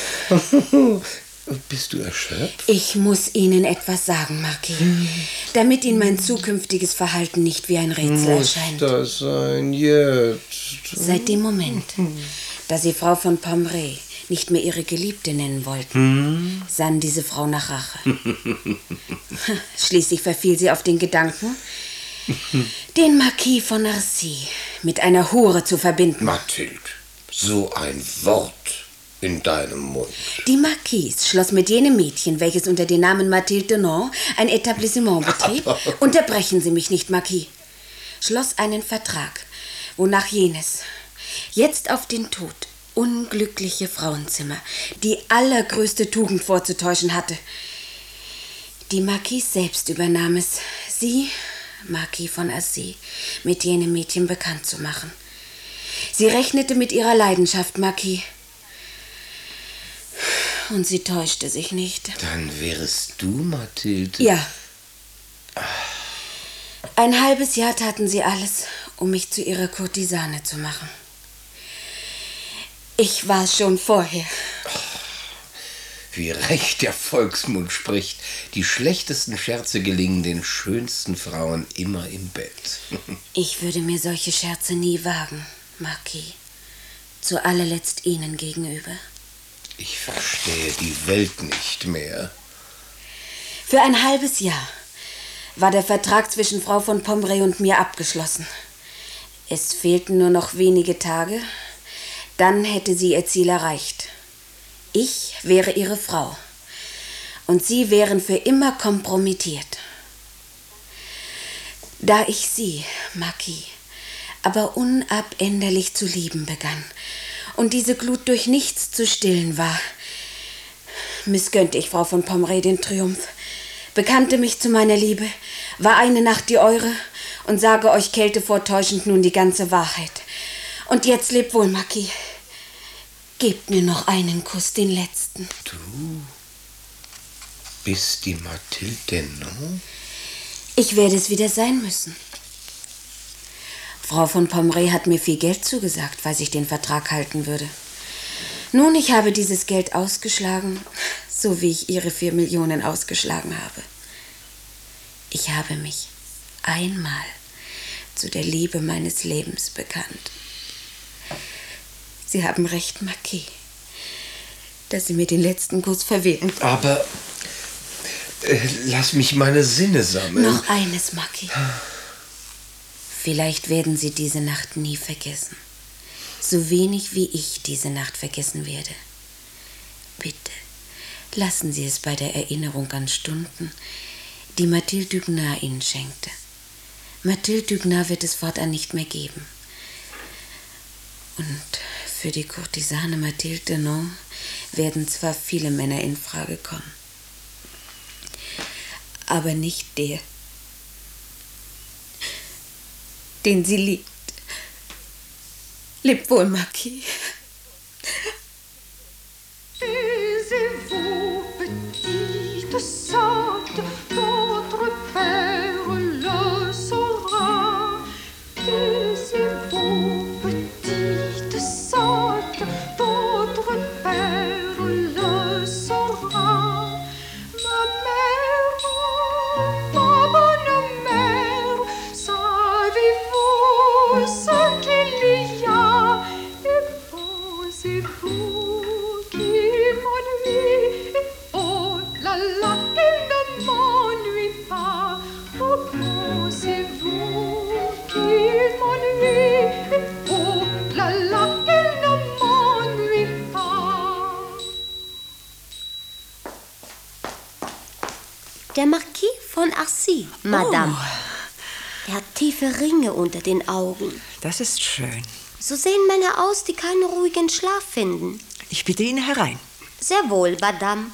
Bist du erschöpft? Ich muss Ihnen etwas sagen, Marquis, damit Ihnen mein zukünftiges Verhalten nicht wie ein Rätsel Muss erscheint. das sein jetzt? Seit dem Moment, da Sie Frau von Pomeré nicht mehr Ihre Geliebte nennen wollten, sann diese Frau nach Rache. Schließlich verfiel sie auf den Gedanken, den Marquis von Narcy mit einer Hure zu verbinden. Mathilde, so ein Wort in deinem Mund. Die Marquise schloss mit jenem Mädchen, welches unter dem Namen Mathilde Denon ein Etablissement betrieb, unterbrechen Sie mich nicht, Marquis, schloss einen Vertrag, wonach jenes, jetzt auf den Tod, unglückliche Frauenzimmer, die allergrößte Tugend vorzutäuschen hatte. Die Marquise selbst übernahm es, sie, Marquis von Assy, mit jenem Mädchen bekannt zu machen. Sie rechnete mit ihrer Leidenschaft, Marquis. Und sie täuschte sich nicht. Dann wärest du, Mathilde. Ja. Ein halbes Jahr taten sie alles, um mich zu ihrer Kurtisane zu machen. Ich war es schon vorher. Wie recht der Volksmund spricht. Die schlechtesten Scherze gelingen den schönsten Frauen immer im Bett. Ich würde mir solche Scherze nie wagen, Marquis. Zu allerletzt Ihnen gegenüber. Ich verstehe die Welt nicht mehr. Für ein halbes Jahr war der Vertrag zwischen Frau von Pomeré und mir abgeschlossen. Es fehlten nur noch wenige Tage, dann hätte sie ihr Ziel erreicht. Ich wäre ihre Frau und sie wären für immer kompromittiert. Da ich sie, Marquis, aber unabänderlich zu lieben begann und diese Glut durch nichts zu stillen war. Missgönnte ich Frau von Pomrey den Triumph, bekannte mich zu meiner Liebe, war eine Nacht die eure und sage euch kältevortäuschend nun die ganze Wahrheit. Und jetzt lebt wohl, Marquis. Gebt mir noch einen Kuss, den letzten. Du bist die Mathilde Denon? Ich werde es wieder sein müssen. Frau von Pomrey hat mir viel Geld zugesagt, falls ich den Vertrag halten würde. Nun, ich habe dieses Geld ausgeschlagen, so wie ich ihre vier Millionen ausgeschlagen habe. Ich habe mich einmal zu der Liebe meines Lebens bekannt. Sie haben recht, Marquis, dass Sie mir den letzten Kuss verwehren. Aber äh, lass mich meine Sinne sammeln. Noch eines, Marquis. Vielleicht werden Sie diese Nacht nie vergessen. So wenig wie ich diese Nacht vergessen werde. Bitte, lassen Sie es bei der Erinnerung an Stunden, die Mathilde Duguenard Ihnen schenkte. Mathilde Duguenard wird es fortan nicht mehr geben. Und für die Kurtisane Mathilde Denon werden zwar viele Männer in Frage kommen, aber nicht der, den sie liebt. Lebt wohl, Marquis. Taisez-vous, petite sotte, votre père le saura. Taisez-vous, petite sotte, votre père le saura. Ma mère, ma bonne mère, savez-vous ce qu'il y a? Et pensez-vous qu'il m'ennuie? Oh là là, il ne m'ennuie pas. Oh, pensez-vous qu'il m'ennuie? Oh là là, il ne m'ennuie pas. Der Marquis von Arcy, Madame. Oh. Er hat tiefe Ringe unter den Augen. Das ist schön. So sehen Männer aus, die keinen ruhigen Schlaf finden. Ich bitte ihn herein. Sehr wohl, Madame.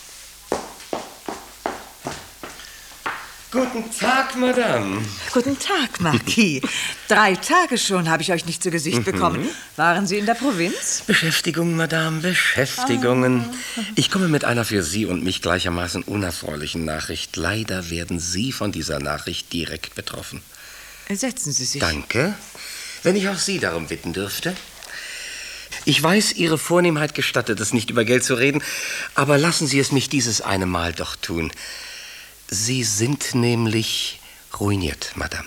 Guten Tag, Madame. Guten Tag, Marquis. Drei Tage schon habe ich euch nicht zu Gesicht bekommen. Waren Sie in der Provinz? Beschäftigung, Madame, Beschäftigungen. Ah. Ich komme mit einer für Sie und mich gleichermaßen unerfreulichen Nachricht. Leider werden Sie von dieser Nachricht direkt betroffen. Setzen Sie sich. Danke. Wenn ich auch Sie darum bitten dürfte. Ich weiß, Ihre Vornehmheit gestattet es nicht, über Geld zu reden, aber lassen Sie es mich dieses eine Mal doch tun. Sie sind nämlich ruiniert, Madame.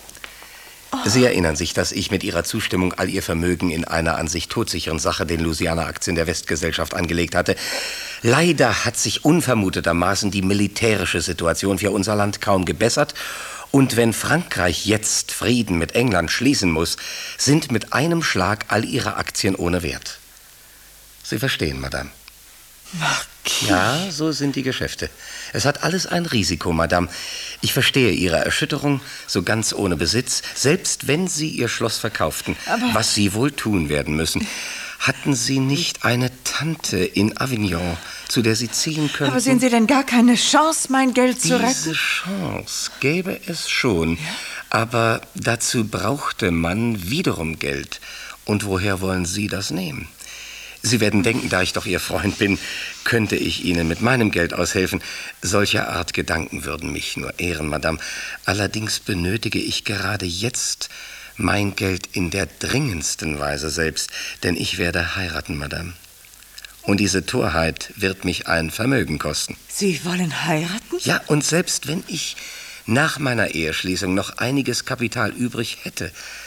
Oh. Sie erinnern sich, dass ich mit Ihrer Zustimmung all Ihr Vermögen in einer an sich todsicheren Sache, den Louisiana-Aktien der Westgesellschaft, angelegt hatte. Leider hat sich unvermutetermaßen die militärische Situation für unser Land kaum gebessert. Und wenn Frankreich jetzt Frieden mit England schließen muss, sind mit einem Schlag all Ihre Aktien ohne Wert. Sie verstehen, Madame. Marquis. Ja, so sind die Geschäfte. Es hat alles ein Risiko, Madame. Ich verstehe Ihre Erschütterung, so ganz ohne Besitz, selbst wenn Sie Ihr Schloss verkauften, Aber was Sie wohl tun werden müssen. Hatten Sie nicht eine Tante in Avignon, zu der Sie ziehen könnten? Aber sehen Sie denn gar keine Chance, mein Geld zu retten? Diese Chance gäbe es schon, ja? Aber dazu brauchte man wiederum Geld. Und woher wollen Sie das nehmen? Sie werden denken, da ich doch Ihr Freund bin, könnte ich Ihnen mit meinem Geld aushelfen. Solcher Art Gedanken würden mich nur ehren, Madame. Allerdings benötige ich gerade jetzt mein Geld in der dringendsten Weise selbst, denn ich werde heiraten, Madame. Und diese Torheit wird mich ein Vermögen kosten. Sie wollen heiraten? Ja, und selbst wenn ich nach meiner Eheschließung noch einiges Kapital übrig hätte,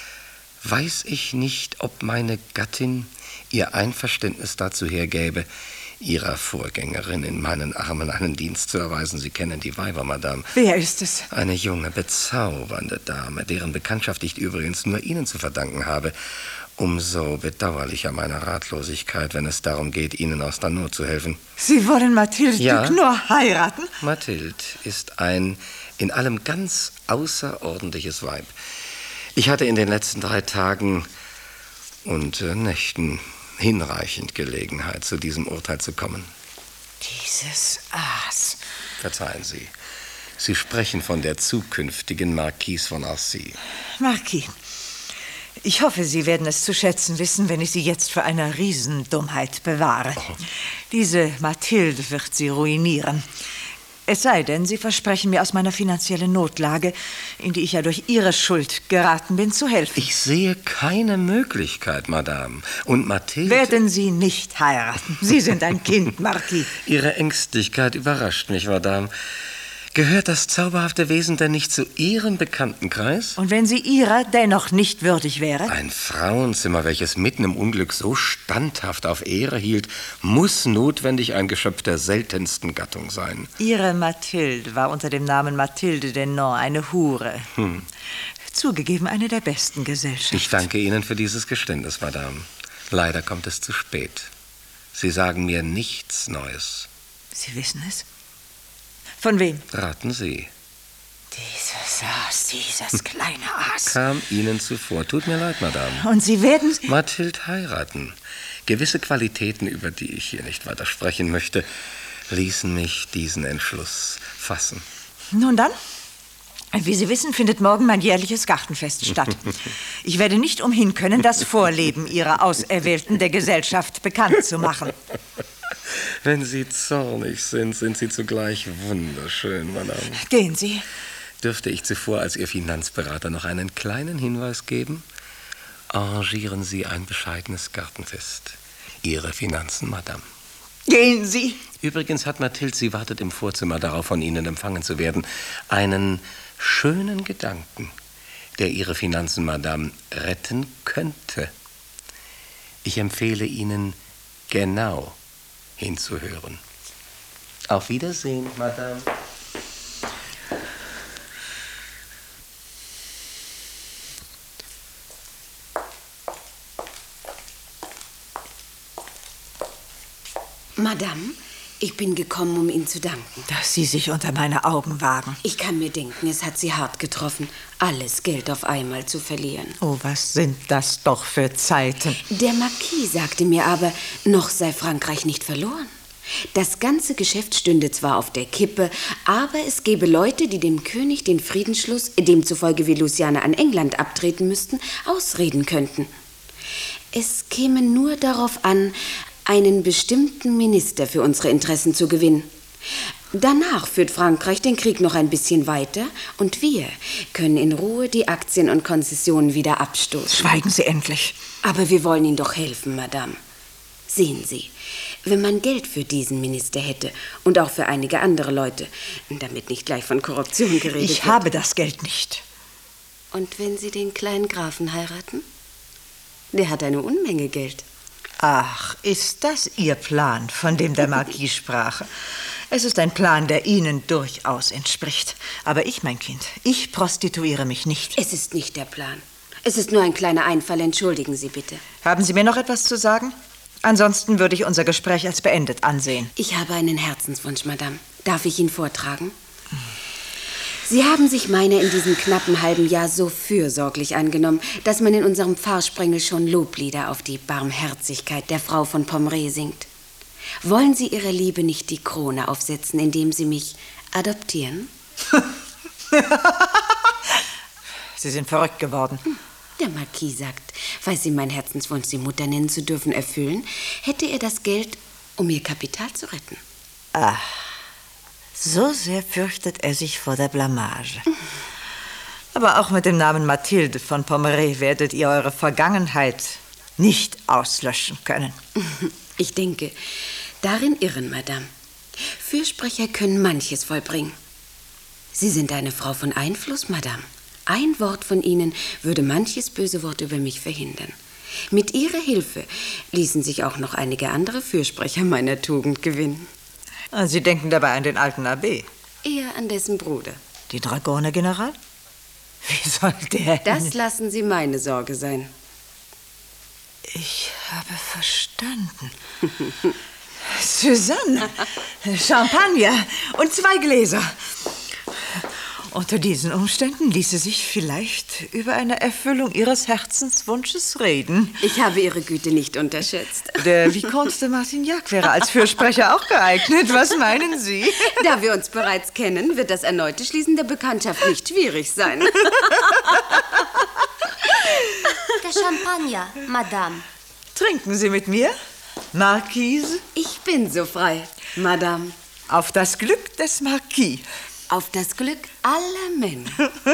weiß ich nicht, ob meine Gattin ihr Einverständnis dazu hergäbe, Ihrer Vorgängerin in meinen Armen einen Dienst zu erweisen. Sie kennen die Weiber, Madame. Wer ist es? Eine junge, bezaubernde Dame, deren Bekanntschaft ich übrigens nur Ihnen zu verdanken habe. Umso bedauerlicher meine Ratlosigkeit, wenn es darum geht, Ihnen aus der Not zu helfen. Sie wollen Mathilde ja, Duguenard heiraten? Mathilde ist ein in allem ganz außerordentliches Weib. Ich hatte in den letzten drei Tagen und äh, Nächten hinreichend Gelegenheit, zu diesem Urteil zu kommen. Dieses Aas. Verzeihen Sie. Sie sprechen von der zukünftigen Marquise von Arcy. Marquis, ich hoffe, Sie werden es zu schätzen wissen, wenn ich Sie jetzt vor einer Riesendummheit bewahre. Oh. Diese Mathilde wird Sie ruinieren. Es sei denn, Sie versprechen mir aus meiner finanziellen Notlage, in die ich ja durch Ihre Schuld geraten bin, zu helfen. Ich sehe keine Möglichkeit, Madame. Und Mathilde... Werden Sie nicht heiraten. Sie sind ein Kind, Marquis. Ihre Ängstlichkeit überrascht mich, Madame. Gehört das zauberhafte Wesen denn nicht zu Ihrem Bekanntenkreis? Und wenn sie Ihrer dennoch nicht würdig wäre? Ein Frauenzimmer, welches mitten im Unglück so standhaft auf Ehre hielt, muss notwendig ein Geschöpf der seltensten Gattung sein. Ihre Mathilde war unter dem Namen Mathilde Denon eine Hure. Hm. Zugegeben, eine der besten Gesellschaften. Ich danke Ihnen für dieses Geständnis, Madame. Leider kommt es zu spät. Sie sagen mir nichts Neues. Sie wissen es? Von wem? Raten Sie. Dieses Aas, dieses kleine Aas. Kam Ihnen zuvor. Tut mir leid, Madame. Und Sie werden... Mathilde heiraten. Gewisse Qualitäten, über die ich hier nicht weiter sprechen möchte, ließen mich diesen Entschluss fassen. Nun dann, wie Sie wissen, findet morgen mein jährliches Gartenfest statt. Ich werde nicht umhin können, das Vorleben Ihrer Auserwählten der Gesellschaft bekannt zu machen. Wenn Sie zornig sind, sind Sie zugleich wunderschön, Madame. Gehen Sie. Dürfte ich zuvor als Ihr Finanzberater noch einen kleinen Hinweis geben? Arrangieren Sie ein bescheidenes Gartenfest. Ihre Finanzen, Madame. Gehen Sie. Übrigens hat Mathilde, sie wartet im Vorzimmer darauf, von Ihnen empfangen zu werden, einen schönen Gedanken, der Ihre Finanzen, Madame, retten könnte. Ich empfehle Ihnen genau hinzuhören. Auf Wiedersehen, Madame. Madame, ich bin gekommen, um Ihnen zu danken. Dass Sie sich unter meine Augen wagen. Ich kann mir denken, es hat Sie hart getroffen, alles Geld auf einmal zu verlieren. Oh, was sind das doch für Zeiten. Der Marquis sagte mir aber, noch sei Frankreich nicht verloren. Das ganze Geschäft stünde zwar auf der Kippe, aber es gäbe Leute, die dem König den Friedensschluss, demzufolge wir Louisiana an England abtreten müssten, ausreden könnten. Es käme nur darauf an, einen bestimmten Minister für unsere Interessen zu gewinnen. Danach führt Frankreich den Krieg noch ein bisschen weiter und wir können in Ruhe die Aktien und Konzessionen wieder abstoßen. Schweigen Sie endlich. Aber wir wollen Ihnen doch helfen, Madame. Sehen Sie, wenn man Geld für diesen Minister hätte und auch für einige andere Leute, damit nicht gleich von Korruption geredet wird. Ich habe das Geld nicht. Und wenn Sie den kleinen Grafen heiraten? Der hat eine Unmenge Geld. Ach, ist das Ihr Plan, von dem der Marquis sprach? Es ist ein Plan, der Ihnen durchaus entspricht. Aber ich, mein Kind, ich prostituiere mich nicht. Es ist nicht der Plan. Es ist nur ein kleiner Einfall. Entschuldigen Sie bitte. Haben Sie mir noch etwas zu sagen? Ansonsten würde ich unser Gespräch als beendet ansehen. Ich habe einen Herzenswunsch, Madame. Darf ich ihn vortragen? Hm. Sie haben sich meiner in diesem knappen halben Jahr so fürsorglich angenommen, dass man in unserem Pfarrsprengel schon Loblieder auf die Barmherzigkeit der Frau von Pommery singt. Wollen Sie Ihrer Liebe nicht die Krone aufsetzen, indem Sie mich adoptieren? Sie sind verrückt geworden. Der Marquis sagt, falls Sie meinen Herzenswunsch, Sie Mutter nennen zu dürfen, erfüllen, hätte er das Geld, um Ihr Kapital zu retten. Ah. So sehr fürchtet er sich vor der Blamage. Aber auch mit dem Namen Mathilde von Pommery werdet ihr eure Vergangenheit nicht auslöschen können. Ich denke, darin irren, Madame. Fürsprecher können manches vollbringen. Sie sind eine Frau von Einfluss, Madame. Ein Wort von Ihnen würde manches böse Wort über mich verhindern. Mit Ihrer Hilfe ließen sich auch noch einige andere Fürsprecher meiner Tugend gewinnen. Sie denken dabei an den alten Abbé? Eher an dessen Bruder. Die Dragoner-General? Wie soll der... Das lassen Sie meine Sorge sein. Ich habe verstanden. Suzanne, Champagner und zwei Gläser. Unter diesen Umständen ließe sich vielleicht über eine Erfüllung Ihres Herzenswunsches reden. Ich habe Ihre Güte nicht unterschätzt. Der Vicomte de Martignac wäre als Fürsprecher auch geeignet. Was meinen Sie? Da wir uns bereits kennen, wird das erneute Schließen der Bekanntschaft nicht schwierig sein. Der Champagner, Madame. Trinken Sie mit mir, Marquise? Ich bin so frei, Madame. Auf das Glück des Marquis. Auf das Glück aller Männer.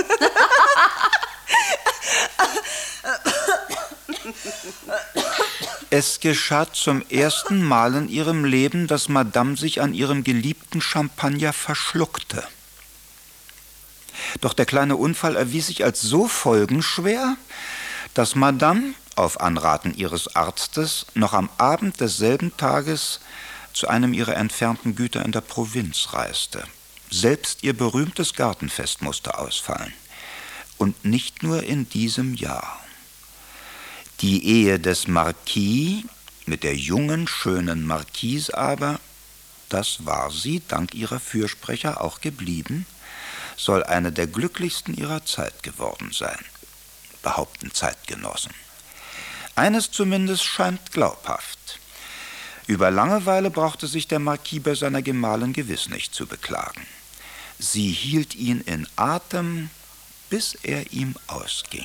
Es geschah zum ersten Mal in ihrem Leben, dass Madame sich an ihrem geliebten Champagner verschluckte. Doch der kleine Unfall erwies sich als so folgenschwer, dass Madame, auf Anraten ihres Arztes, noch am Abend desselben Tages zu einem ihrer entfernten Güter in der Provinz reiste. Selbst ihr berühmtes Gartenfest musste ausfallen. Und nicht nur in diesem Jahr. Die Ehe des Marquis mit der jungen, schönen Marquise aber, das war sie, dank ihrer Fürsprecher auch geblieben, soll eine der glücklichsten ihrer Zeit geworden sein, behaupten Zeitgenossen. Eines zumindest scheint glaubhaft. Über Langeweile brauchte sich der Marquis bei seiner Gemahlin gewiss nicht zu beklagen. Sie hielt ihn in Atem, bis er ihm ausging.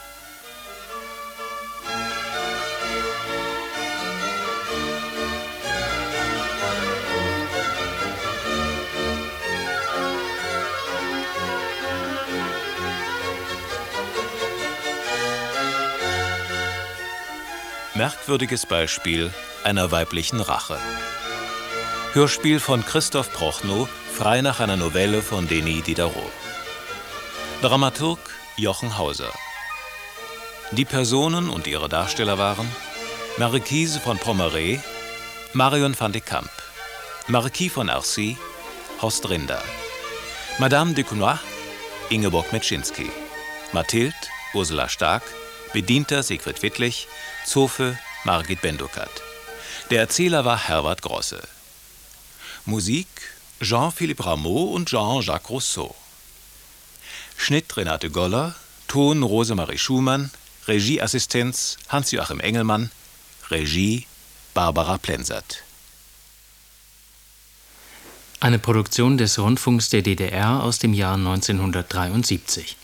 Merkwürdiges Beispiel einer weiblichen Rache. Hörspiel von Christoph Prochnow, frei nach einer Novelle von Denis Diderot. Dramaturg Jochen Hauser. Die Personen und ihre Darsteller waren Marquise von Pommerais, Marion van de Camp, Marquis von Arcy, Horst Rinder, Madame Duquesnoy, Ingeborg Metschinski, Mathilde, Ursula Stark, Bedienter Siegfried Wittlich, Zofe Margit Bendukat. Der Erzähler war Herbert Grosse. Musik Jean-Philippe Rameau und Jean-Jacques Rousseau. Schnitt Renate Goller, Ton Rosemarie Schumann, Regieassistenz Hans-Joachim Engelmann, Regie Barbara Plensert. Eine Produktion des Rundfunks der D D R aus dem Jahr neunzehnhundertdreiundsiebzig.